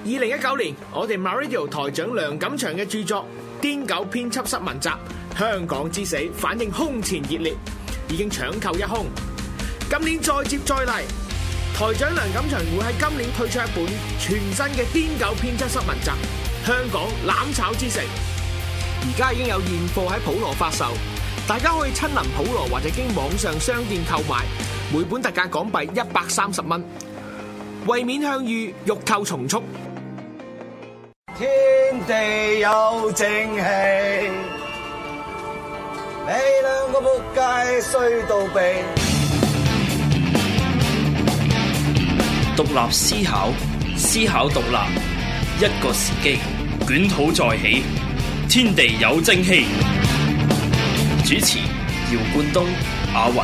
2019年，我哋 MyRadio 台長梁錦祥嘅著作《癲狗編輯室文集：香港之死》反應空前熱烈，已經搶購一空。今年再接再厲，台長梁錦祥會喺今年推出一本全新嘅《癲狗編輯室文集：香港攬炒之城》，而家已經有現貨喺普羅發售，大家可以親臨普羅或者經網上商店購買，每本特價港幣130蚊。為免向隅，欲購從速。 天地有正氣，你兩個仆街衰到痹。 獨立思考，思考獨立，一個時機，捲土再起，天地有正氣。主持：姚冠東、阿雲。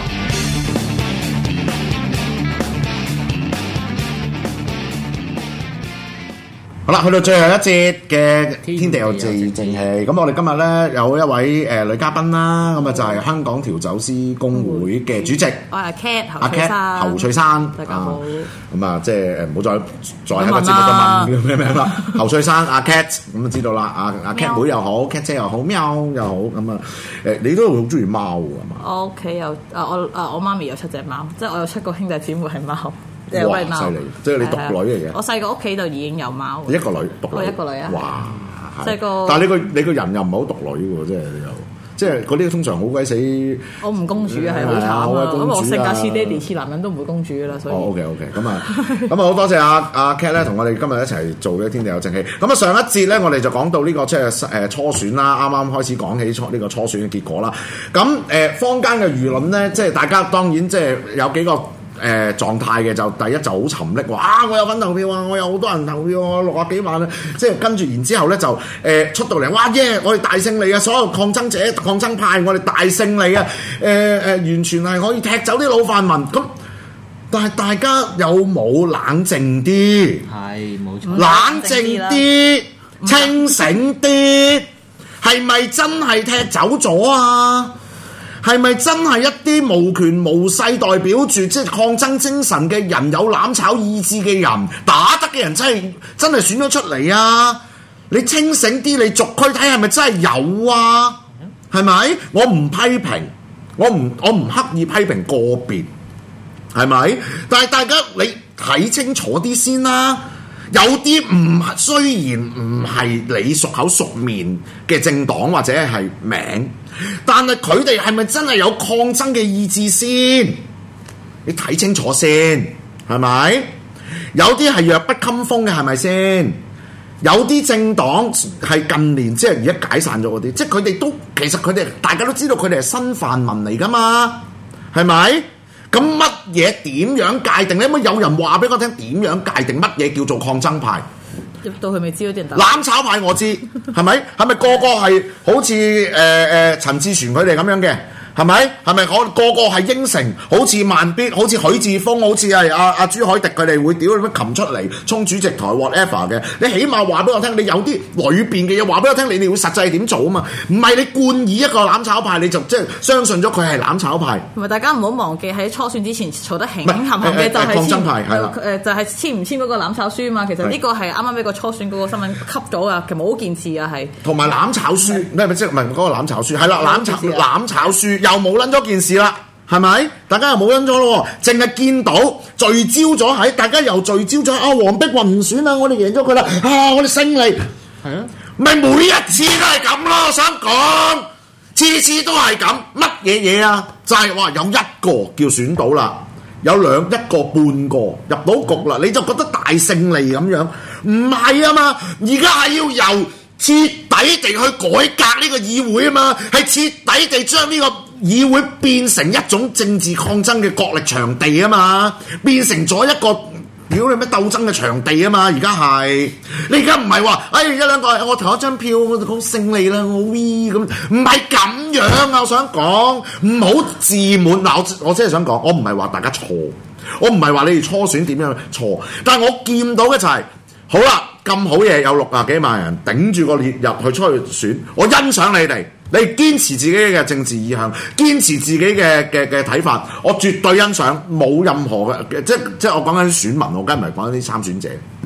好啦，去到最後一節嘅天地有正氣，咁我哋今日咧有一位女嘉賓啦，咁啊就係香港調酒師公會嘅主席， 我係 Cat 侯翠珊， 大家好。 咁啊，即係唔好再喺個節目度問咩咩啦。侯翠珊阿 Cat 咁就知道啦，阿 Cat 妹又好 ，Cat 姐又好，喵又好，咁啊你都好中意貓㗎嘛？ 我屋企有我媽咪有7隻貓，即係我有7個兄弟姊妹係貓。 哇！犀利，即係你獨女嚟嘅。 我細個屋企就已經有貓。 一個女，獨女。 一個女啊！ 哇！ 細個。 但係你個人又唔係好獨女喎，即係嗰啲通常好鬼死。 我唔公主嘅係好慘啊！咁我性格似爹哋似男人都唔會公主㗎啦，所以。 OK，咁啊好多謝阿 Cat 咧，同我哋今日一齊做嘅天地有正氣。咁啊上一節咧，我哋就講到呢個即係初選啦，啱啱開始講起呢個初選嘅結果啦。咁坊間嘅輿論咧，即係大家當然即係有幾個。狀態嘅就第一就好沉溺話我有份投票啊，我有好多人投票啊，60幾萬啊，即係跟住然之後咧就出到嚟，哇耶！我哋大勝利啊！所有抗爭者、抗爭派，我哋大勝利啊！完全係可以踢走啲老泛民咁，但係大家有冇冷靜啲？係冇錯，冷靜啲，清醒啲，係咪真係踢走咗啊？係咪真係一啲無權無勢代表住即係抗爭精神嘅人，有攬炒意志嘅人，打得嘅人真係選咗出嚟啊？你清醒啲，你逐區睇係咪真係有啊？係咪？我唔批評，我唔刻意批評個別，係咪？但係大家你睇清楚啲先啦。有啲雖然唔係你熟口熟面嘅政黨或者係名，但係佢哋係咪真係有抗爭嘅意志先？你睇清楚先，係咪？有啲係弱不禁風嘅，係咪先？有啲政黨係近年即係而家解散咗嗰啲，即係佢哋都其實佢哋大家都知道佢哋係新泛民嚟㗎嘛，係咪？咁乜嘢點樣界定咧？有人話俾我聽點樣界定乜嘢叫做抗爭派？ 入到去咪知嗰啲人攬炒派我知，係咪？係咪個個係好似陳志全佢哋咁樣嘅？係咪？係咪我個個係應承？好似慢必，好似許智峰，好似係阿朱凱迪佢哋會屌你乜擒出嚟衝主席台 whatever 嘅？你起碼話俾我聽，你有啲裏邊嘅嘢話俾我聽，你哋會實際點做啊嘛？唔係你冠以一個攬炒派，你就即係相信咗佢係攬炒派。 同埋大家唔好忘記喺初選之前嘈得興冚嘅就係抗爭派係啦， 就係簽唔簽嗰個攬炒書啊嘛。其實呢個係啱啱俾個初選嗰個新聞吸咗啊，其實冇件事啊係。同埋攬炒書，咩即係唔係嗰個攬炒書？係啦，攬炒書又冇撚咗件事啦，係咪？大家又冇撚咗咯，淨係見到聚焦咗喺，大家又聚焦咗黃碧雲唔選啦，我哋贏咗佢啦，我哋勝利係啊，咪每一次都係咁咯，我想講次次都係咁，乜嘢啊？就係話有一個叫選到啦，有一個半個入到局啦，你就覺得大勝利咁樣，唔係啊嘛，而家係要由徹底地去改革呢個議會啊嘛，係徹底地將呢個議會變成一種政治抗爭嘅角力場地啊嘛，變成咗一個屌你咩鬥爭嘅場地啊嘛，而家係你而家唔係話一兩個我投一張票我就講勝利啦，我 V 咁，唔係咁樣啊！我想講唔好自滿嗱，我真係想講，我唔係話大家錯，我唔係話你哋初選點樣錯，但係我見到嘅就係好啦，咁好嘢有60幾萬人頂住個列入去出去選，我欣賞你哋。你堅持自己嘅政治意向，堅持自己嘅睇法，我絕對欣賞，冇任何嘅即係我講緊啲選民，我梗係唔係講緊啲參選者。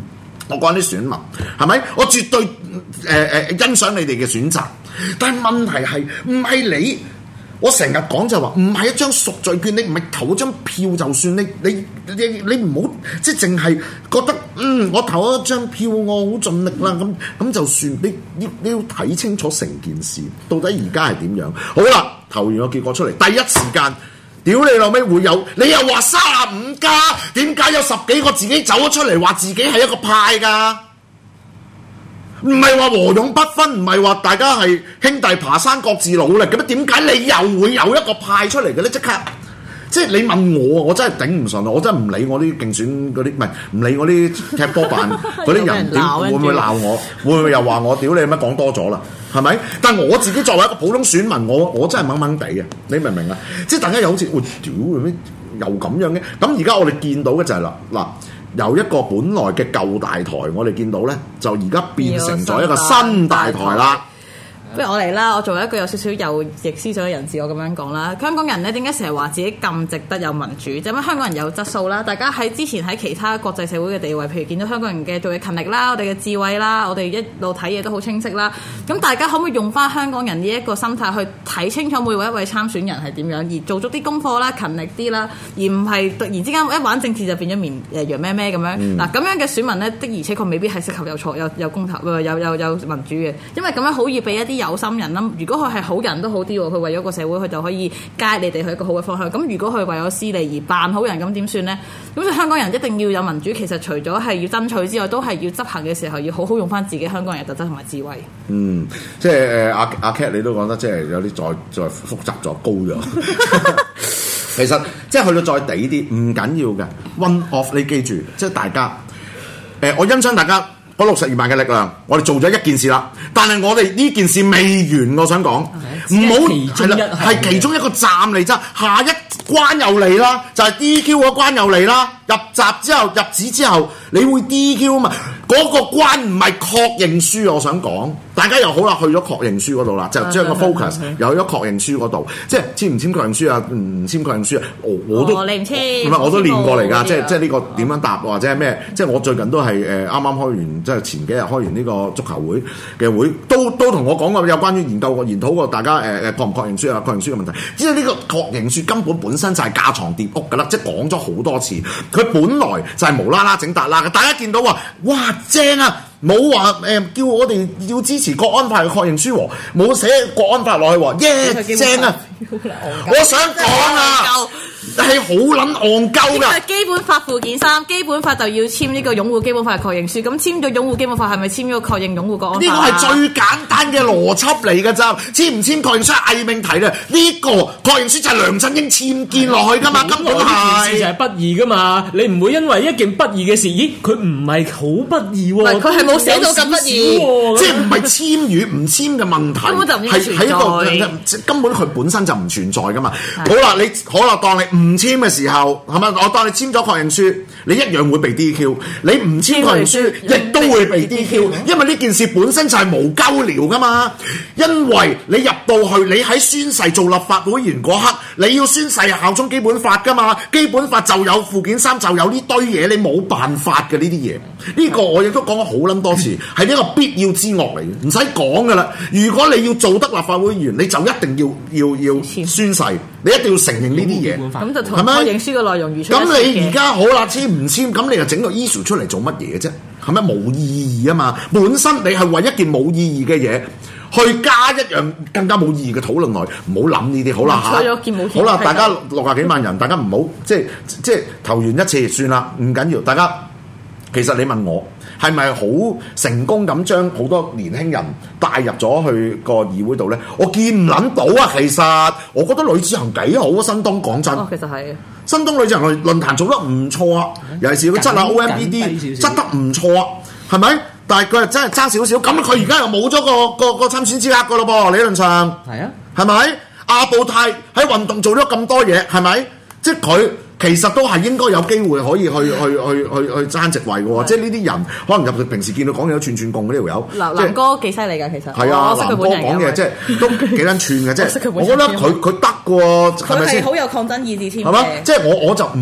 我講啲選民係咪？我絕對欣賞你哋嘅選擇，但係問題係唔係你？我成日講就話唔係一張贖罪券，你唔係投嗰張票就算，你唔好即係淨係覺得我投咗張票我好盡力啦，咁就算。你要睇清楚成件事，到底而家係點樣？好啦，投完個結果出嚟，第一時間屌你老味會有，你又話35+，點解有10幾個自己走咗出嚟話自己係一個派㗎？唔係話和勇不分，唔係話大家係兄弟爬山各自努力嘅咩？點解你又會有一個派出嚟嘅咧？即刻，即係你問我真係頂唔順啊！我真係唔理我啲競選嗰啲，唔理我啲踢波辦嗰啲人點會唔會鬧我？會唔會又話我屌你乜講多咗啦？係咪？但係我自己作為一個普通選民，我真係掹掹地嘅，你明唔明啊？即係大家又好似屌又咁樣嘅。咁而家我哋見到嘅就係嗱。由一個本來嘅舊大台，我哋見到咧，就而家變成咗一個新大台啦。 不如我嚟啦！我作為一個有少少右翼思想嘅人士，我咁樣講啦。香港人咧點解成日話自己咁值得有民主？就因為香港人有質素啦。大家喺之前喺其他國際社會嘅地位，譬如見到香港人嘅做嘢勤力啦，我哋嘅智慧啦，我哋一路睇嘢都好清晰啦。咁大家可唔可以用翻香港人呢一個心態去睇清楚每一位參選人係點樣，而做足啲功課啦、勤力啲啦，而唔係突然之間一玩政治就變咗羊咩咩咁樣。嗱咁樣嘅選民咧，的而且確未必係適合有公投有民主嘅，因為咁樣好易俾一啲有心人啦。如果佢係好人都好啲喎，佢為咗個社會，佢就可以街你哋去一個好嘅方向。咁如果佢為咗私利而扮好人，咁點算呢？咁所以香港人一定要有民主，其實除咗係要爭取之外，都係要執行嘅時候要好好用翻自己香港人嘅特質同埋智慧。 即係阿 Cat 你都講得即係有啲再複雜咗高咗。其實即係去到再底啲唔緊要嘅 one off， 你記住，即係大家我欣賞大家。嗰62萬嘅力量，我哋做咗一件事啦，但係我哋呢件事未完，我想講，唔好係啦，係其中一個站嚟啫，下一關又嚟啦，就係 DQ 嗰關又嚟啦，入紙之後，你會 DQ 嘛？嗰個關唔係確認書，我想講，大家又好啦，去咗確認書嗰度啦，就將個 focus 有咗確認書嗰度，即係簽唔簽確認書啊？唔簽確認書啊？我都你唔簽， 唔係我都練過嚟㗎，即係呢個點樣答或者係咩？即係我最近都係啱啱開完，即係前幾日開完呢個足球會嘅會，都同我講過有關於研討過大家確唔確認書啊？確認書嘅問題，即係呢個確認書根本身就係架床疊屋㗎啦，即係講咗好多次，佢本來就係無啦啦整達啦嘅，大家見到話哇正啊！冇話叫我哋要支持國安法嘅確認書喎，冇寫國安法落去喎，耶正啊！我想講啊，係好撚戇鳩㗎。 基本法附件3，基本法就要簽呢個擁護基本法嘅確認書。咁簽咗擁護基本法係咪簽咗確認擁護國安法？ 呢個係最簡單嘅邏輯嚟㗎咋，簽唔簽確認書係偽命題啦。呢個確認書就係梁振英僭建落去㗎嘛，根本係。件事就係不義㗎嘛，你唔會因為一件不義嘅事，咦佢唔係好不義喎？ 佢係冇寫到咁不義， 即係唔係簽與唔簽嘅問題， 根本就唔存在。 係一個根本佢本身就唔存在㗎嘛。好啦，當你唔簽嘅時候，係咪？我當你簽咗確認書，你一樣會被 DQ。你唔簽確認書，亦都會被 DQ。因為呢件事本身就係無鳩聊㗎嘛。因為你入到去，你喺宣誓做立法會議員嗰刻，你要宣誓效忠基本法㗎嘛。基本法就有附件3，就有呢堆嘢，你冇辦法嘅呢啲嘢。呢個我亦都講咗好撚多次，係一個必要之惡嚟嘅，唔使講㗎啦。如果你要做得立法會議員，你就一定要宣誓，你一定要承認呢啲嘢。 咁就同確認書嘅內容預出。 咁你而家好啦，簽唔簽？咁你就整個 issue 出嚟做乜嘢啫？係咪冇意義啊嘛？本身你係為一件冇意義嘅嘢，去加一樣更加冇意義嘅討論內，唔好諗呢啲。好啦好啦，大家60幾萬人，大家唔好即係投完一次算啦，唔緊要。大家其實你問我係咪好成功咁將好多年輕人帶入咗去個議會度咧？我見唔撚到啊！其實我覺得呂志恒幾好啊，新東講真。 其實係新東呂志恒論壇做得唔錯啊，尤其是佢執下 OMBD 執得唔錯啊，係咪？但係佢係真係爭少少，咁佢而家又冇咗個參選資格㗎咯噃，理論上係啊， 係咪？阿布泰喺運動做咗咁多嘢，係咪？即係佢。其實都係應該有機會可以去爭席位嘅喎，即係呢啲人可能入去平時見到講嘢都串共嘅呢條友。 南哥幾犀利㗎，其實。 係啊，南哥講嘢即係都幾撚串嘅，即係我覺得佢得嘅喎，係咪先？ 佢係好有抗爭意志添。 係嘛？即係我就唔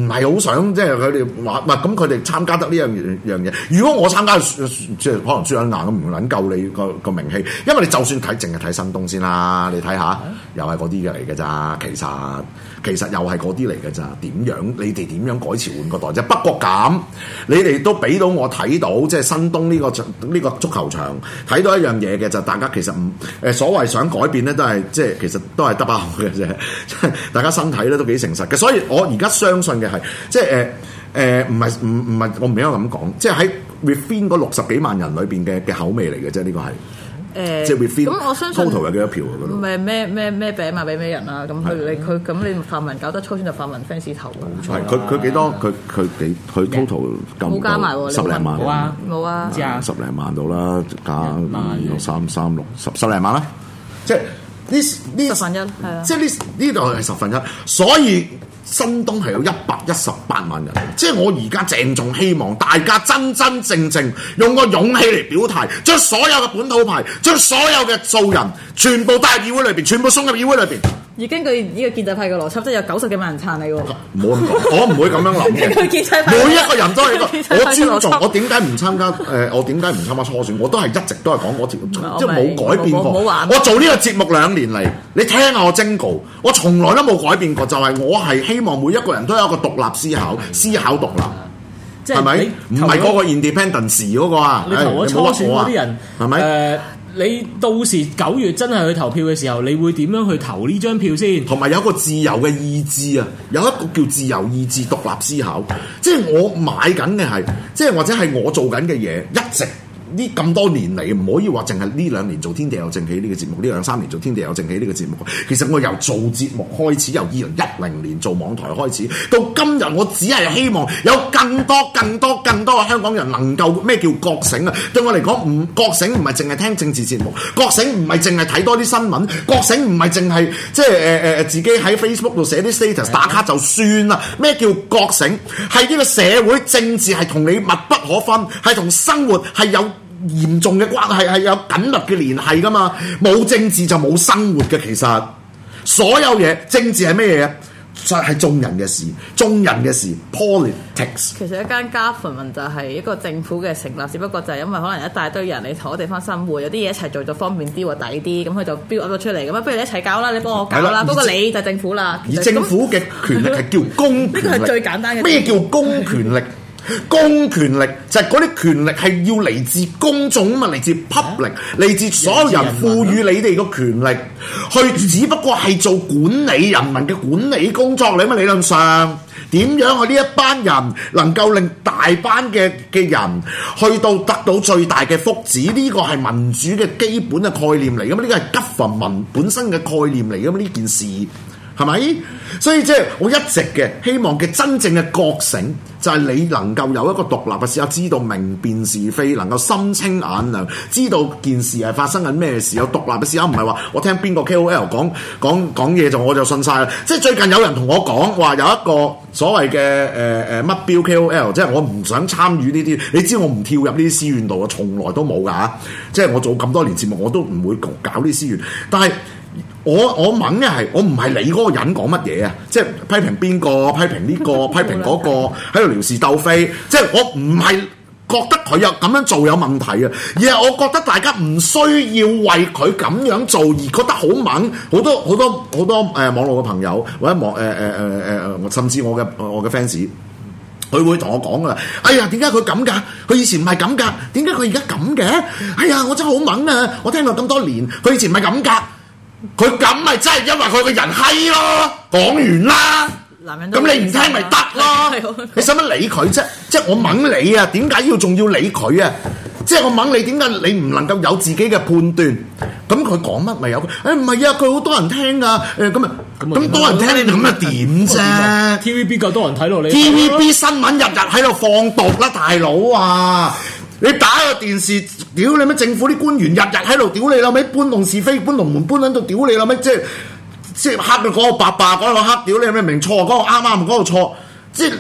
唔係好想即係佢哋話，唔係咁佢哋參加得呢樣嘢。如果我參加即係可能輸撚硬咁，唔撚夠你個名氣，因為你就算睇淨係睇新東先啦，你睇下又係嗰啲嘅嚟嘅咋，其實又係嗰啲嚟嘅咋。點樣你哋點樣改朝換個代啫？不過咁你哋都俾到我睇到，即係新東呢個足球場睇到一樣嘢嘅，就大家其實唔所謂想改變咧，都係即係其實都係得把口嘅啫。大家身體咧都幾誠實嘅，所以我而家相信嘅係即係唔係我唔應該咁講，即係喺 within 嗰60幾萬人裏邊嘅口味嚟嘅啫，呢個係。即係 within 咁我相信 total 有幾多票嗰度？ 咩餅賣俾咩人啊？咁你泛民搞得初選就泛民 fans 投㗎。 係佢幾多？佢 total 冇加埋喎， 10零萬。 冇啊 ，10零萬到啦，加2、3、3、6、10零萬啦。即係呢 1/10係啊。即係呢度係1/10，所以。新東係有118萬人，即係我而家鄭重希望大家真真正正用個勇氣嚟表態，將所有嘅本土派，將所有嘅素人全部帶入議會裏邊，全部送入議會裏邊。 而根據呢個建制派嘅邏輯，即係有90幾萬人撐你喎。 唔好咁講，我唔會咁樣諗嘅。 建制派每一個人都係我尊重。我點解唔參加？我點解唔參加初選？我都係一直都係講我條，即係冇改變過。我做呢個節目2年嚟，你聽下我徵稿，我從來都冇改變過。就係我係希望每一個人都有一個獨立思考，思考獨立，係咪？唔係嗰個 independence 嗰個啊？ 你投咗初選嗰啲人係咪？ 你到時9月真係去投票嘅時候，你會點樣去投呢張票先？ 同埋有個自由嘅意志啊，有一個叫自由意志、獨立思考。即係我買緊嘅係，即係或者係我做緊嘅嘢，一直呢咁多年嚟，唔可以話淨係呢2年做天地有正氣呢個節目，呢2-3年做天地有正氣呢個節目。其實我由做節目開始，由2010年做網台開始，到今日，我只係希望有更多嘅香港人能夠咩叫覺醒啊！對我嚟講，唔覺醒唔係淨係聽政治節目，覺醒唔係淨係睇多啲新聞，覺醒唔係淨係即係自己喺 Facebook 度寫啲 status 打卡就算啦。咩叫覺醒？係呢個社會政治係同你密不可分，係同生活係有嚴重嘅關係，係有緊密嘅聯繫噶嘛。冇政治就冇生活嘅。其實所有嘢，政治係咩嘢？就係眾人嘅事，politics。 其實一間government就係一個政府嘅成立，只不過就係因為可能一大堆人你同個地方生活，有啲嘢一齊做就方便啲或抵啲，咁佢就標咗出嚟咁啊，不如你一齊搞啦，你幫我搞啦，不過你就係政府啦。 而政府嘅權力係叫公權力， 呢個係最簡單嘅。咩叫公權力？公權力就係嗰啲權力係要嚟自公眾啊嘛，嚟自 public， 嚟自所有人賦予你哋個權力，去只不過係做管理人民嘅管理工作嚟嘛。理論上點樣去呢一班人能夠令大班嘅人去到得到最大嘅福祉？呢個係民主嘅基本嘅概念嚟噶嘛？呢個係government本身嘅概念嚟噶嘛？呢件事係咪？所以即係我一直嘅希望嘅真正嘅覺醒，就係你能夠有一個獨立嘅思考，知道明辨是非，能夠心清眼亮，知道件事係發生緊咩事，有獨立嘅思考，唔係話我聽邊個 KOL 講嘢就我就信晒啦。即係最近有人同我講話有一個所謂嘅乜標 KOL， 即係我唔想參與呢啲。你知我唔跳入呢啲私怨度啊，從來都冇㗎嚇。即係我做咁多年節目，我都唔會搞呢啲私怨，但係。我問嘅係，我唔係你嗰個人講乜嘢啊？即係批評邊個，批評呢個，批評嗰個，喺度撩事鬥非。即係我唔係覺得佢有咁樣做有問題啊，而係我覺得大家唔需要為佢咁樣做而覺得好猛。好多網絡嘅朋友或者甚至我嘅 fans。佢會同我講噶啦，哎呀，點解佢咁㗎？佢以前唔係咁㗎，點解佢而家咁嘅？哎呀，我真係好猛啊！我聽咗咁多年，佢以前唔係咁㗎。佢咁咪真係因為佢個人閪咯，講完啦。咁你唔聽咪得咯？你使乜理佢啫？即係我掹你啊，點解仲要理佢啊？即係我掹你，點解你唔能夠有自己嘅判斷？咁佢講乜咪有？唔係啊，佢好多人聽啊。咁多人聽你咁又點啫 ？TVB 夠多人睇落你。 TVB 新聞日喺度放毒啦，大佬啊！你打個電視，屌你咩？政府啲官員日喺度屌你啦，咩搬弄是非，搬龍門搬喺度屌你啦，咩即係黑到嗰個白，嗰個黑，屌你咩明錯，嗰個啱，嗰個錯，即係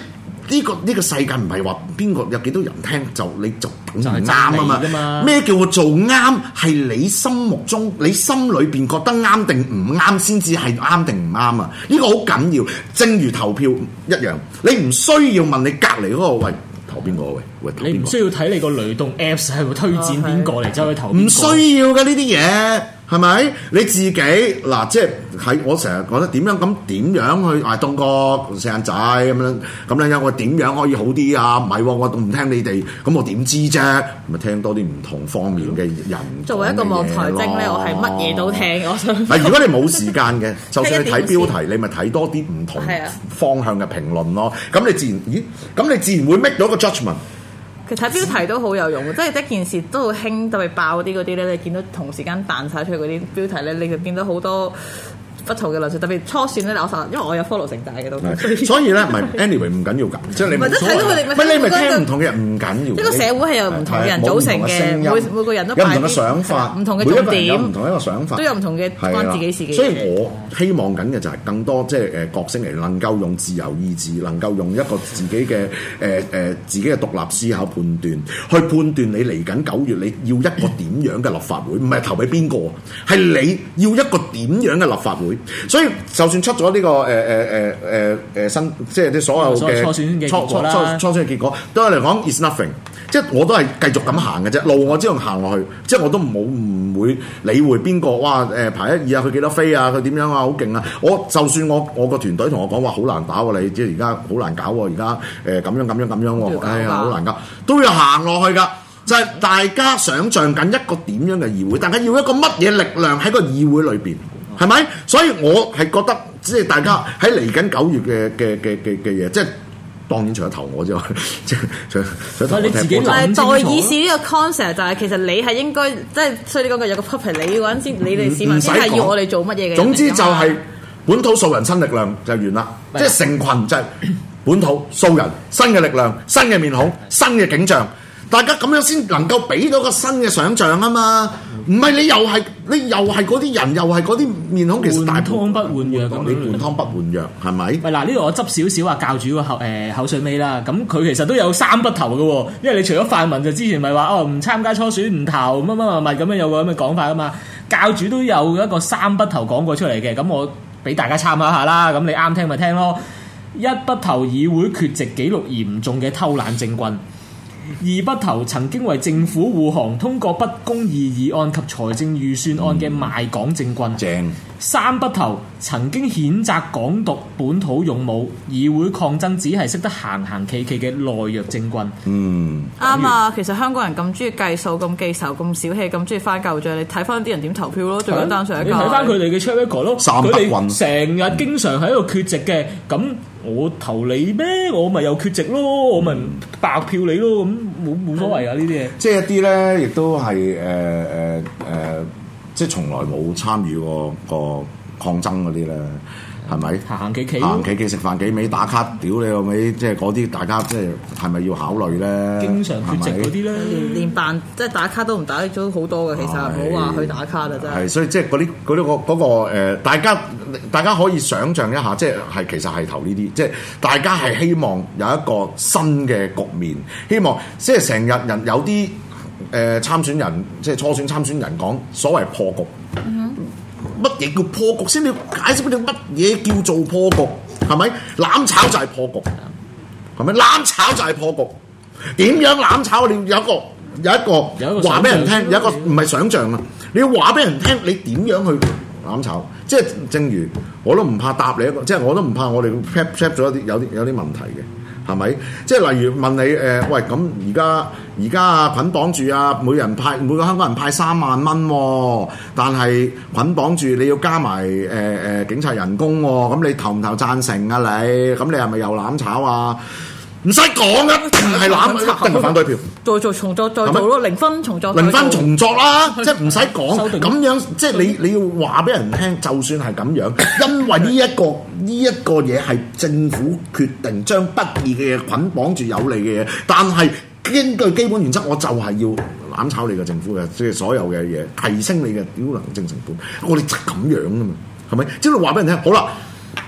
呢個世界唔係話邊個有幾多人聽你就等於啱啊嘛。咩叫做啱？係你心目中你心裏邊覺得啱定唔啱先至係啱定唔啱啊！呢個好緊要，正如投票一樣，你唔需要問你隔離嗰個喂投邊個喂投邊個， 你唔需要睇你個雷動 Apps 係會推薦邊個嚟走去投邊個， 唔需要嘅呢啲嘢。係咪你自己嗱？即係喺我成日覺得點樣去東哥細眼仔咁樣，我點樣可以好啲啊？唔係喎，我唔聽你哋，咁我點知啫？咪聽多啲唔同方面嘅人。 作為一個網台精咧，我係乜嘢都聽。我想如果你冇時間嘅，就算你睇標題，你咪睇多啲唔同方向嘅評論咯。咁你自然會 make 到個 judgment。 其實睇標題都好有用，即係一件事都好興，特別爆啲嗰啲咧，你見到同時間彈晒出去嗰啲標題咧，你就見到好多不同嘅論述，特別初選咧，因為我有 follow 成大嘅都， 所以咧唔係 anyway 唔緊要㗎，即係你唔睇到佢哋，你咪聽唔同嘅人唔緊要。 一個社會係由唔同嘅人組成嘅，每個人都有唔同嘅想法，唔同嘅重點， 有唔同一個想法， 都有唔同嘅關自己事嘅。 所以我希望緊嘅就係更多即係角色嚟能夠用自由意志，能夠用一個自己嘅自己嘅獨立思考判斷，去判斷你嚟緊9月你要一個點樣嘅立法會，唔係投俾邊個，係你要一個點樣嘅立法會。所以就算出咗呢個新，即係啲所有嘅初選嘅結果，對我嚟講 is nothing， 即係我都係繼續咁行嘅啫。路我只能行落去，即係我都唔會理會邊個哇排1、2啊，佢幾多飛啊，佢點樣啊，好勁啊！我就算我個團隊同我講話好難打喎，你即係而家好難搞喎，而家咁樣喎，哎呀好難搞，都要行落去㗎。就係大家想像緊一個點樣嘅議會，大家要一個乜嘢力量喺個議會裏邊。係咪？所以我係覺得，即係大家喺嚟緊9月嘅嘢，即係當然除咗投我之外，即係除咗你自己諗清楚。 代議士呢個 concept 就係其實你係應該，即係所以你講嘅有個 puppet，你嗰陣先，你哋市民先係要我哋做乜嘢嘅。 總之就係本土素人新力量就完啦，即係成群就係本土素人新嘅力量、新嘅面孔、新嘅景象。大家咁樣先能夠俾到個新嘅想像啊嘛，唔係你又係嗰啲人，又係嗰啲面孔，其實大換湯不換藥咁， 你換湯不換藥係咪？喂， 嗱呢度我執少少話教主個口水尾啦，咁佢其實都有3不投嘅喎，因為你除咗泛民就之前咪話唔參加初選唔投乜咁樣有個咁嘅講法啊嘛，教主都有一個3不投講過出嚟嘅，咁我俾大家參考下啦，咁你啱聽咪聽咯。1不投議會缺席記錄嚴重嘅偷懶政棍。2不投曾經為政府護航通過不公義議案及財政預算案嘅賣港政棍。 正。 3不投曾經譴責港獨本土勇武，議會抗爭只係識得行行企企嘅懦弱政棍。 啱啊！其實香港人咁中意計數、咁記仇、咁小氣、咁中意翻舊帳，你睇翻啲人點投票咯，最簡單上一屆。你睇翻佢哋嘅 track record 咯，佢哋成日經常喺度缺席嘅，咁我投你咩？我咪又缺席咯，我咪白票你咯，咁冇所謂啊！呢啲嘢， 即係一啲咧，亦都係即係從來冇參與過個抗爭嗰啲咧，係咪？ 行行企企食飯幾味打卡，屌你個味，即係嗰啲大家即係係咪要考慮咧？經常缺席嗰啲咧， 連辦即係打卡都唔打咗好多嘅，其實唔好話去打卡啦，真係。係， 所以即係嗰個大家可以想像一下，即係其實係投呢啲，即係大家係希望有一個新嘅局面，希望即係成日人有啲。參選人即係初選參選人講所謂破局，乜嘢叫破局先？你要解釋俾你乜嘢叫做破局？係咪攬炒就係破局？係咪攬炒就係破局？點樣攬炒？你要有一個話俾人聽，有一個唔係想像啊！你要話俾人聽，你點樣去攬炒？即係正如我都唔怕答你一個，即係我都唔怕我哋 check 咗有啲問題嘅。係咪？即係例如問你喂咁而家啊捆綁住啊，每個香港人派3萬蚊喎，但係捆綁住你要加埋警察人工喎，咁你投唔投贊成啊你？咁你係咪又攬炒啊？唔使講啊，係攬，一定係反對票。再做重作，再做咯，零分重作啦，即係唔使講咁樣，即係你要話俾人聽，就算係咁樣，因為呢一個嘢係政府決定將不義嘅嘢捆綁住有利嘅嘢，但係根據基本原則，我就係要攬炒你嘅政府嘅，即係所有嘅嘢提升你嘅屌能精成本，我哋就咁樣噶嘛，係咪？即係話俾人聽，好啦。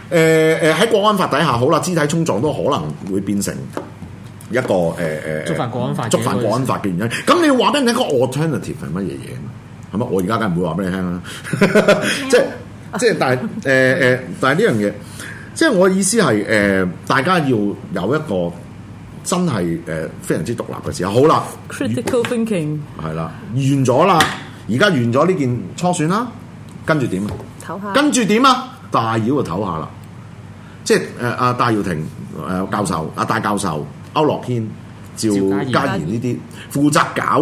喺國安法底下，好啦，肢體衝撞都可能會變成一個觸犯國安法嘅原因。咁你要話俾你聽個 alternative 係乜嘢嘢？係咪？我而家梗係唔會話俾你聽啦。即係，但係但係呢樣嘢，即係我嘅意思係大家要有一個真係非常之獨立嘅時候。好啦 ，critical thinking 係啦，完咗啦，而家完咗呢件初選啦，跟住點啊？ 唞下， 跟住點啊？大妖就唞下啦，即係阿戴耀廷教授、阿戴教授、區諾軒、趙家賢呢啲負責搞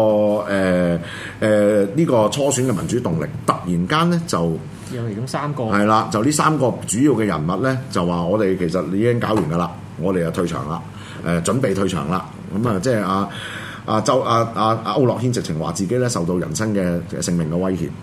呢個初選嘅民主動力，突然間咧就有嚟咁三個係啦，就呢三個主要嘅人物咧就話我哋其實已經搞完㗎啦，我哋就退場啦，準備退場啦，咁啊即係區諾軒直情話自己咧受到人身嘅性命嘅威脅，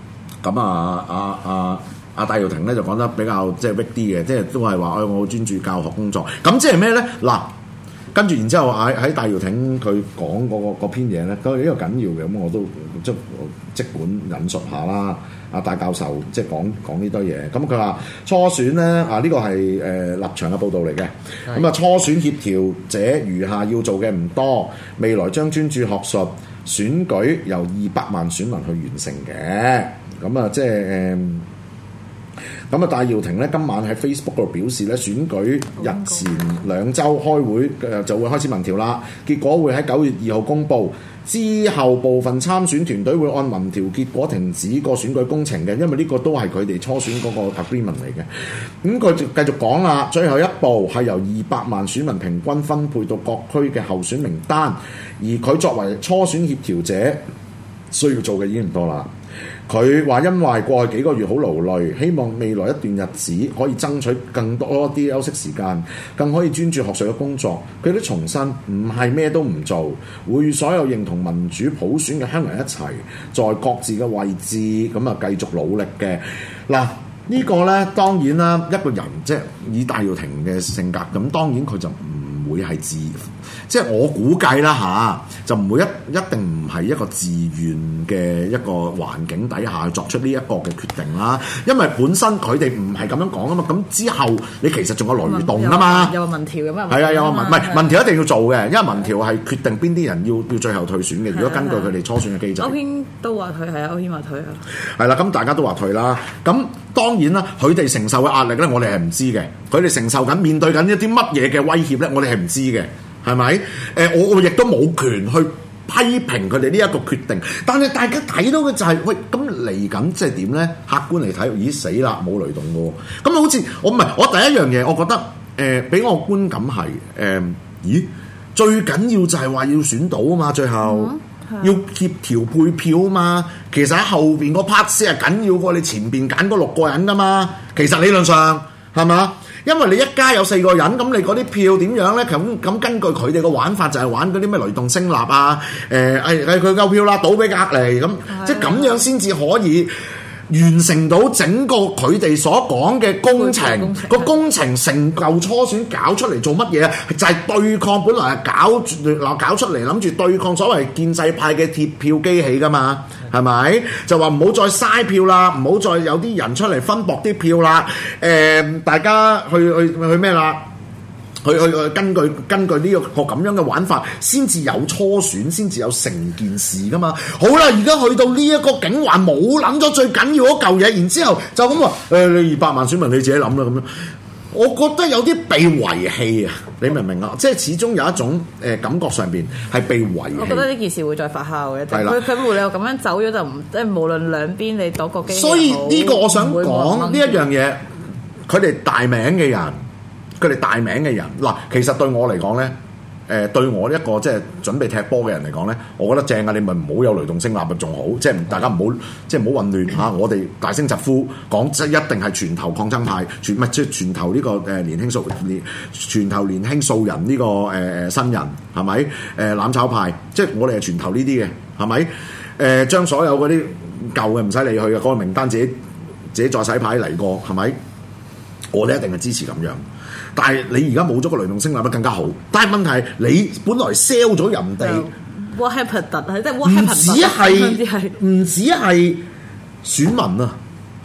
咁阿戴耀廷咧就講得比較即係 weak 啲嘅，即係都係話我專注教學工作。咁即係咩咧？嗱，跟住然之後喺戴耀廷佢講嗰篇嘢咧，都呢個緊要嘅。咁我都即管引述下啦。阿戴教授即係講呢堆嘢。咁佢話初選咧呢個係立場嘅報導嚟嘅。咁初選協調者餘下要做嘅唔多，未來將專注學術選舉，由200萬選民去完成嘅。咁即係咁戴耀廷咧今晚喺 Facebook 度表示咧，選舉日前2週開會就會開始民調啦，結果會喺9月2號公佈。之後部分參選團隊會按民調結果停止個選舉工程嘅，因為呢個都係佢哋初選嗰個 agreement 嚟嘅。咁佢就繼續講啦，最後一步係由200萬選民平均分配到各區嘅候選名單，而佢作為初選協調者需要做嘅已經唔多啦。佢話因為過去幾個月好勞累，希望未來一段日子可以爭取更多啲休息時間，更可以專注學術嘅工作。佢都重申唔係咩都唔做，會與所有認同民主普選嘅香港人一齊，在各自嘅位置咁啊繼續努力嘅。嗱，呢個呢，當然啦，一個人即係以戴耀廷嘅性格，咁當然佢就唔會係即係我估計啦就唔會一定唔係一個自願嘅一個環境底下去作出呢一個嘅決定啦，因為本身佢哋唔係咁樣講啊嘛，咁之後你其實仲有雷動啊嘛， 有個民調咁啊， 係啊，有個民調一定要做嘅，因為民調係決定邊啲人要最後退選嘅。如果根據佢哋初選嘅機制， 歐軒都話退係啊，歐軒話退啊， 係啦，咁大家都話退啦。咁當然啦，佢哋承受嘅壓力咧，我哋係唔知嘅。佢哋承受緊面對緊一啲乜嘢嘅威脅咧，我哋係唔知嘅。係咪？我亦都冇權去批評佢哋呢一個決定，但係大家睇到嘅就係、喂，咁嚟緊即係點咧？客觀嚟睇，咦死啦，冇雷動嘅喎。咁好似我第一樣嘢，我覺得俾我觀感係咦最緊要就係話要選到啊嘛，最後、要協調配票啊嘛。其實喺後邊嗰 part 先係緊要過你前邊揀嗰6個人噶嘛。其實理論上係嘛？因為你一家有4個人，咁你嗰啲票點樣咧？咁根據佢哋個玩法就係玩嗰啲咩雷動聲納啊，佢夠票啦，倒俾隔離咁，即係咁樣先至可以完成到整個佢哋所講嘅工程。個工程成嚿初選搞出嚟做乜嘢啊？就係對抗本來係搞出嚟諗住對抗所謂建制派嘅鐵票機器噶嘛。係咪？就話唔好再嘥票啦，唔好再有啲人出嚟分薄啲票啦。大家去咩啦？去根據呢個咁樣嘅玩法，先至有初選，先至有成件事噶嘛。好啦，而家去到呢一個境環，冇諗咗最緊要嗰嚿嘢，然之後就咁話你200萬選民你自己諗啦咁樣。我覺得有啲被遺棄啊！你明唔明啊？即係始終有一種感覺上邊係被遺棄。 我覺得呢件事會再發酵嘅。 係啦， 佢冇理由咁樣走咗就唔即係無論兩邊你賭個機。 所以呢個我想講呢一樣嘢，佢哋大名嘅人，嗱，其實對我嚟講咧。對我一個即係準備踢波嘅人嚟講咧，我覺得正啊！你咪唔好有雷動聲納咪仲好，即係大家唔好即係唔好混亂嚇。我哋大聲疾呼講，即係一定係全球抗爭派，即係全球呢個全球年輕素人呢個新人係咪？攬炒派，即係我哋係全球呢啲嘅係咪？將所有嗰啲舊嘅唔使理佢嘅嗰個名單自己再洗牌嚟過係咪？我哋一定係支持咁樣。但係你而家冇咗個雷動聲納，更加好。但係問題係你本來 sell 咗人哋 ，what happened 即係 what happened 唔止係選民啊，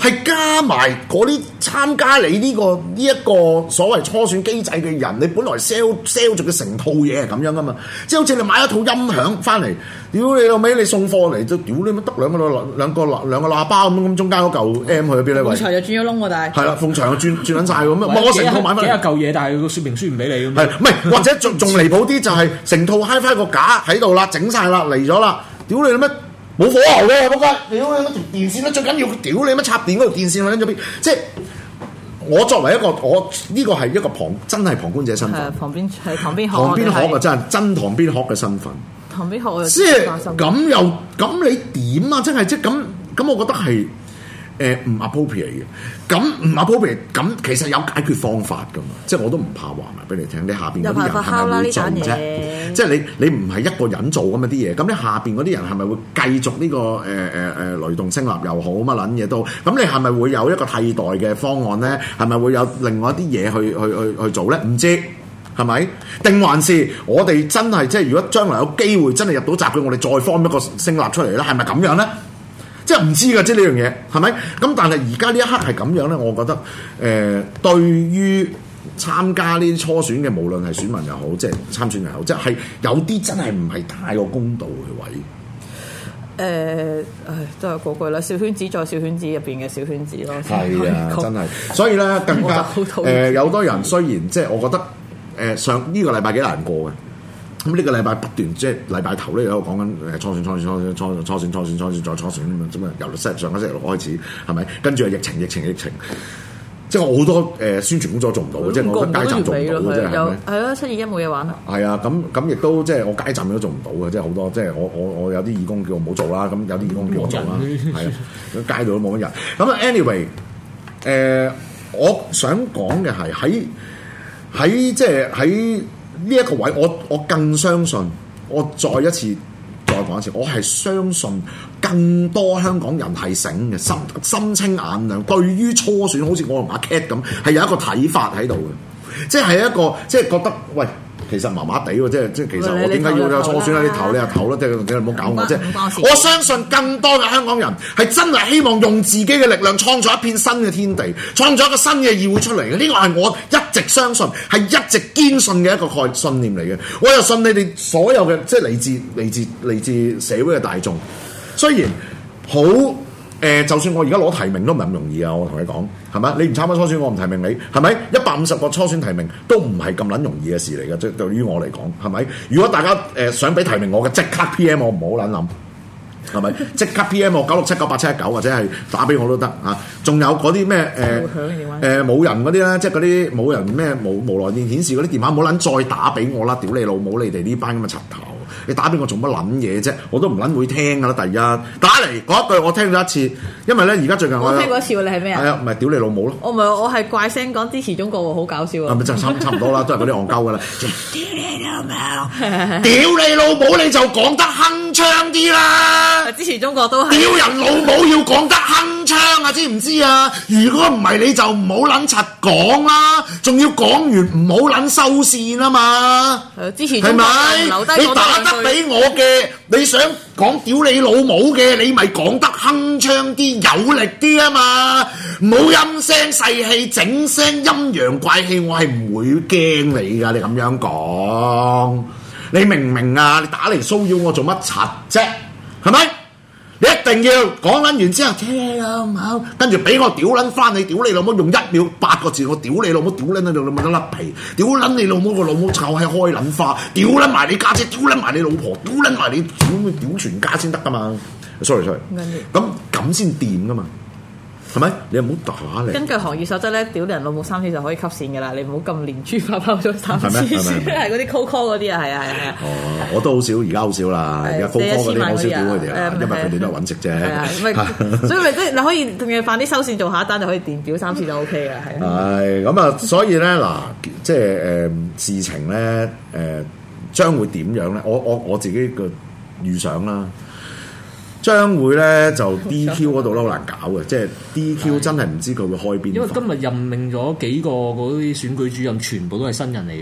係加埋嗰啲參加你呢一個所謂初選機制嘅人，你本來 sell 咗嘅成套嘢係咁樣噶嘛，即係好似你買一套音響翻嚟，屌你老味你送貨嚟就屌你乜得兩個喇叭咁中間嗰嚿 M 去咗邊呢位？ 鳳牆就轉咗窿喎，但係係啦，鳳牆就轉撚晒咁樣，我成套買翻嚟幾嚿嘢，但係個說明書唔俾你咁。 係唔係？或者仲離譜啲就係成套 HiFi 個架喺度啦，整晒啦，嚟咗啦，屌你乜？冇火牛嘅，仆街！屌你嗰條電線啦，最緊要屌你乜插電嗰條電線喺咗邊？即係我作為一個呢個係一個真係旁觀者身份。 係旁邊學旁邊學嘅真係真旁邊學嘅身份。 旁邊學我即係咁你點啊？真係即係咁，我覺得係唔 appropriate 嘅。咁唔 appropriate，咁其實有解決方法㗎嘛。即係我都唔怕話埋俾你聽，你下邊嗰啲人係咪會做啫？即係你唔係一個人做咁嘅啲嘢，咁你下邊嗰啲人係咪會繼續呢個雷動聲納又好乜撚嘢都？咁你係咪會有一個替代嘅方案咧？係咪會有另外一啲嘢去做咧？唔知係咪？定還是我哋真係即係如果將來有機會真係入到閘嘅，我哋再 form 一個聲納出嚟咧？係咪咁樣咧？即係唔知㗎，即係呢樣嘢係咪？咁但係而家呢一刻係咁樣咧，我覺得對於參加呢啲初選嘅，無論係選民又好，即係參選又好，即係有啲真係唔係太過公道嘅位。 都係嗰句啦，小圈子在小圈子入邊嘅小圈子咯。 係啊，真係。所以咧更加有多人雖然即係我覺得上呢個禮拜幾難過嘅。咁呢個禮拜不斷即係禮拜頭咧，喺度講緊初選再初選咁啊，由上個星期六開始係咪？跟住係疫情，即係我好多宣傳工作做唔到嘅，即係我覺得街站做唔到嘅，即係係咪？ 係咯，721冇嘢玩啦。 係啊，咁亦都即係我街站都做唔到嘅，即係好多即係我有啲義工叫我唔好做啦，咁有啲義工叫我做啦，係啊，街度都冇乜人。咁 anyway，我想講嘅係喺即係喺呢一個位，我更相信，我再講一次，我係相信更多香港人係醒嘅，心清眼亮。對於初選，好似我同阿 Cat 咁，係有一個睇法喺度嘅，即係一個即係覺得喂。其實麻麻地喎，即係其實我點解要有初選啊？你投你就投啦，即係你唔好搞我啫。我相信更多嘅香港人係真係希望用自己嘅力量創造一片新嘅天地，創造一個新嘅議會出嚟嘅。呢個係我一直相信，係一直堅信嘅一個信念嚟嘅。我又信你哋所有嘅即係嚟自社會嘅大眾，雖然好。就算我而家攞提名都唔係咁容易啊！我同你講，係咪？你唔參加初選，我唔提名你，係咪？150個初選提名都唔係咁撚容易嘅事嚟嘅，即係對於我嚟講，係咪？如果大家想俾提名我嘅，即刻 PM 我，唔好撚諗，係咪？即刻 PM 我9679879或者係打俾我都得啊！仲有嗰啲咩冇人嗰啲咧，即係嗰啲冇人咩無來電顯示嗰啲電話，冇撚再打俾我啦！屌你老母，你哋呢班咁嘅柒頭！你打俾我做乜撚嘢啫？我都唔撚會聽噶啦！第一打嚟嗰一句我聽咗一次，因為咧而家最近我聽過一次喎，你係咩啊？係啊，咪屌你老母咯！我唔係，我係怪聲講支持中國喎，好搞笑啊！係咪就差唔多啦？都係嗰啲戇鳩噶啦！屌你老母！屌你老母！你就講得鏗鏘啲啦！支持中國都係屌人老母要講得鏗鏘啊！知唔知啊？如果唔係你就唔好撚柒講啦，仲要講完唔好撚收線啊嘛！支持中國留低你打得俾我嘅，你想講屌你老母嘅，你咪講得鏗鏘啲、有力啲啊嘛！唔好陰聲細氣、整聲陰陽怪氣，我係唔會驚你噶。你咁樣講，你明唔明啊？你打嚟騷擾我做乜柒啫？係咪？你一定要講撚完之後，聽啊好，跟住俾我屌撚翻你，屌你老母用1秒8個字，我屌你老母，屌撚喺度你咪得甩皮，屌撚你老母個老母臭係開撚花，屌撚埋你家姐，屌撚埋你老婆，屌撚埋你屌全家先得噶嘛 ？sorry， 咁先掂噶嘛？係咪？你又唔好打嚟。根據行業守則咧，屌人老母3次就可以吸線嘅啦，你唔好咁連珠炮炮咗3次先，係嗰啲 call 嗰啲啊，係啊。哦，我都好少，而家好少啦。而家 call 嗰啲好少屌佢哋啊，因為佢哋都係揾食啫。所以咪即係你可以同佢快啲收線做下一單就可以電表3次就 OK 啦，係。係咁啊，所以咧嗱，即係事情咧將會點樣咧？我自己嘅預想啦。將會咧就 DQ 嗰度都好難搞嘅，即係 DQ 真係唔知佢會開邊。因為今日任命咗幾個嗰啲選舉主任，全部都係新人嚟嘅。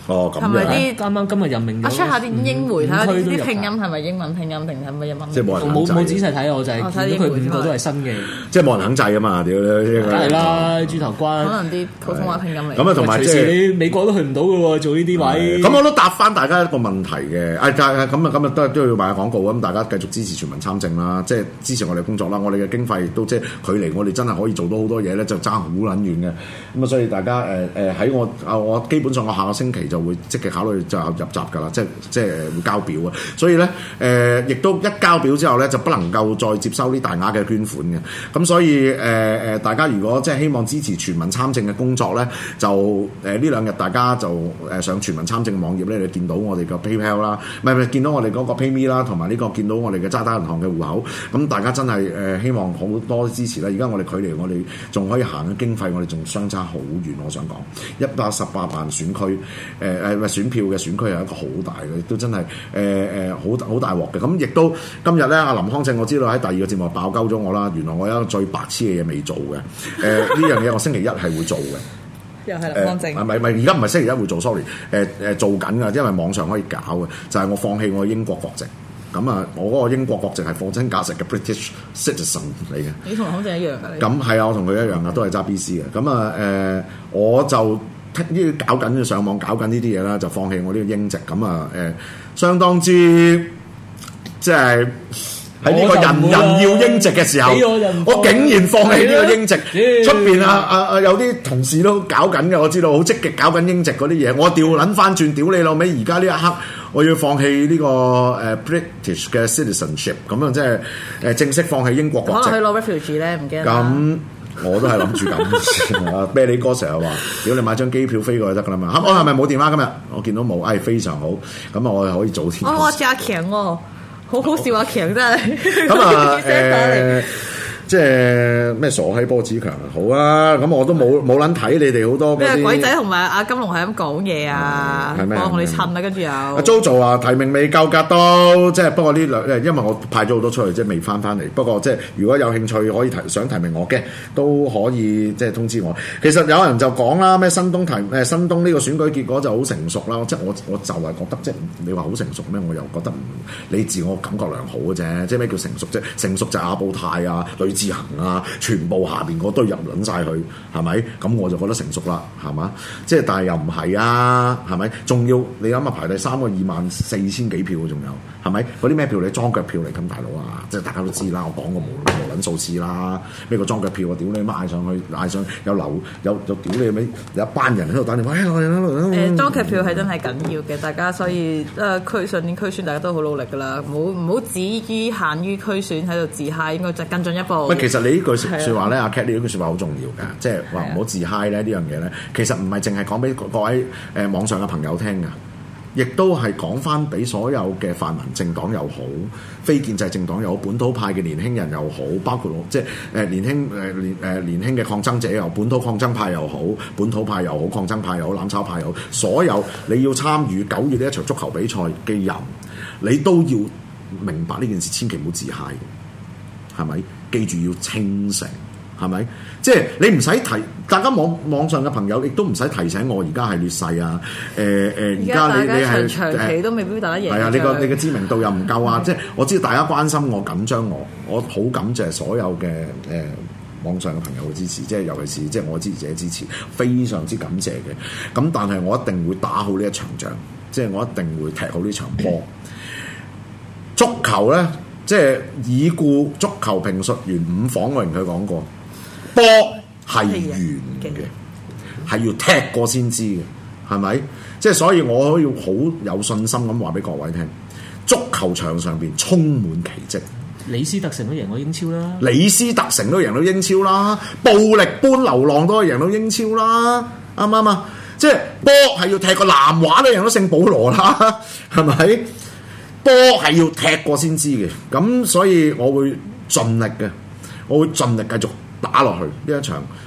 哦，咁係咪樣啲啱啱今日任命咗。 我 check 下啲英媒睇下五區都入啲拼音係咪英文拼音定係乜英文？ 即係冇人冇仔細睇，我就係見到佢5個都係新嘅。 即係冇人肯制啊嘛！屌， 梗係啦，豬頭可關。 能啲普通話拼音嚟。 咁啊，同埋即係你美國都去唔到嘅喎，做呢啲位。 咁我都答翻大家一個問題嘅。咁都要賣下廣告咁，大家繼續支持全民參政啦，即係支持我哋工作啦。我哋嘅經費亦都即係距離我哋真係可以做到好多嘢咧，就爭好撚遠嘅。咁啊，所以大家喺我基本上我下個星期就會積極考慮就入閘㗎啦，即係會交表啊。所以咧亦都一交表之後咧，就不能夠再接收啲大額嘅捐款嘅。咁所以大家如果即係希望支持全民參政嘅工作咧，就呢兩日大家就上全民參政嘅網頁咧，你見到我哋嘅 PayPal 啦，唔係見到我哋嗰個 PayMe 啦，同埋呢個見到我哋嘅渣打銀行嘅戶口。咁大家真係希望好多支持啦！而家我哋距離我哋仲可以行嘅經費，我哋仲相差好遠。我想講118萬選區選票嘅選區係一個好大嘅，亦都真係好大鑊嘅。咁亦都今日咧，阿林康正我知道喺第二個節目爆鳩咗我啦。原來我有一個最白痴嘅嘢未做嘅。呢樣嘢我星期一係會做嘅。 又係林康正。 唔係，而家唔係星期一會做 ，sorry。做緊㗎，因為網上可以搞嘅，就係我放棄我英國國籍。咁啊，我嗰個英國國籍係貨真價實嘅 British citizen 嚟嘅。 你同林康正一樣㗎？ 咁係啊，我同佢一樣啊，都係揸 BC 嘅。咁啊我就呢搞緊上網搞緊呢啲嘢啦，就放棄我呢個英籍。咁啊相當之即係喺呢個人要英籍嘅時候，我竟然放棄呢個英籍。出邊有啲同事都搞緊嘅，我知道好積極搞緊英籍嗰啲嘢。我調撚翻轉，屌你老味！而家呢一刻，我要放棄呢個British 嘅 citizenship， 咁啊，即係正式放棄英國國籍。 可能去攞 refugee 咧，唔記得。 咁我都係諗住咁。啤梨哥成日話：屌你買張機票飛過去得㗎啦嘛！我係咪冇電話今日？我見到冇，非常好。咁啊，我係可以早啲。 我知阿強喎，好好笑阿強真係。 咁啊即係咩傻閪波子強好啊！咁我都冇撚睇你哋好多嗰啲鬼仔同埋阿金龍係咁講嘢啊！我同你襯啊，跟住又阿 JoJo 話提名未夠格都，即係不過呢兩，因為我派咗好多出去，即係未翻嚟。不過即係如果有興趣可以想提名我嘅，都可以即係通知我。其實有人就講啦，咩新東呢個選舉結果就好成熟啦。即係我就係覺得即係你話好成熟咩？我又覺得你自我感覺良好嘅啫。即係咩叫成熟啫？成熟就係阿布泰啊、呂志行啊，全部下邊嗰堆入撚晒去，係咪？咁我就覺得成熟啦，係嘛？即係但係又唔係啊，係咪？仲要你諗下排第3個24000幾票，仲有係咪？嗰啲咩票你裝腳票嚟咁大佬啊！即係大家都知啦，我講過無撚數次啦。咩個裝腳票啊？屌你媽嗌上去有屌你咪有一班人喺度打電話。 裝腳票係真係緊要嘅，大家所以上年區選大家都好努力㗎啦，唔好止於限於區選喺度自嗨，應該就更進一步。 其實你呢句説話咧，阿 Cat 呢句説話好重要㗎，即係話唔好自嗨咧呢樣嘢咧，其實唔係淨係講俾各位網上嘅朋友聽㗎，亦都係講翻俾所有嘅泛民政黨又好，非建制政黨又好，本土派嘅年輕人又好，包括即係年輕嘅抗爭者又好，本土抗爭派又好，本土派又好，抗爭派又好，攬炒派又好，所有你要參與9月呢一場足球比賽嘅人，你都要明白呢件事，千祈唔好自嗨，係咪？記住要清醒，係咪？即係你唔使提，大家網上嘅朋友亦都唔使提醒我，而家係劣勢啊！而家你係長期都未必大家贏。 係啊，你嘅知名度又唔夠啊！即係我知道大家關心我、緊張我好感謝所有嘅網上嘅朋友嘅支持，即係尤其是即係我支持者支持，非常之感謝嘅。咁但係我一定會打好呢一場仗，即係我一定會踢好呢場波。足球咧。即係已故足球評述員伍晃我同佢講過，波係圓嘅，係要踢過先知嘅，係咪？即係所以我可以好有信心咁話俾各位聽，足球場上邊充滿奇蹟。 李斯特城都贏到英超啦， 李斯特城都贏到英超啦，暴力般流浪都係贏到英超啦，啱唔啱啊？即係波係要踢過南華都贏到聖保羅啦，係咪？波係要踢過先知嘅，咁所以我會盡力嘅，我會盡力繼續打落去呢一場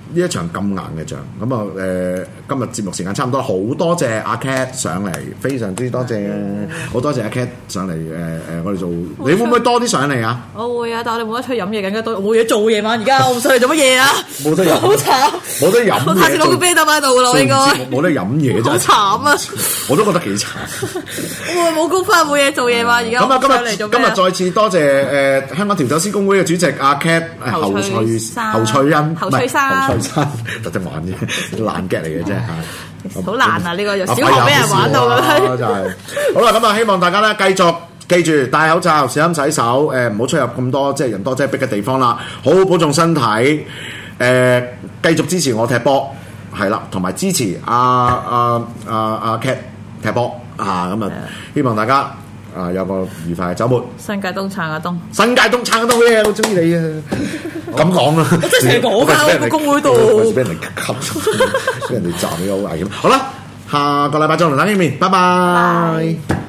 一場咁硬嘅仗。咁啊今日節目時間差唔多，好多謝阿 Cat 上嚟，非常之多謝，好多謝阿 Cat 上嚟我哋做，你會唔會多啲上嚟啊？ 我會啊，但係我哋冇得出去飲嘢，更加多冇嘢做夜晚。而家我唔上嚟做乜嘢啊？ 冇得飲， 好慘， 冇得飲嘢。 下次攞個啤酒喺度咯，應該冇得飲嘢真係好慘啊！ 我都覺得幾慘。 我冇高翻，冇嘢做夜晚。而家咁啊，今日上嚟做咩啊？ 再次多謝香港調酒師公會嘅主席阿 Cat 侯翠欣， 侯翠珊， 特登玩啲爛 get 嚟嘅啫嚇。 好難啊！呢個由小學俾人玩到咁樣。 真係好啦，咁啊，希望大家咧繼續記住戴口罩、小心洗手，唔好出入咁多即係人多擠逼嘅地方啦，好好保重身體，繼續支持我踢波，係啦，同埋支持阿 Cat 踢波啊！咁啊，希望大家有個愉快嘅週末。 新界東撐下東， 新界東撐下東嘅，好中意你啊！咁講啦， 我真係成日講㗎，我個公會度俾人哋吸，俾人哋賺你好危險。好啦，下個禮拜再同大家見面，拜拜。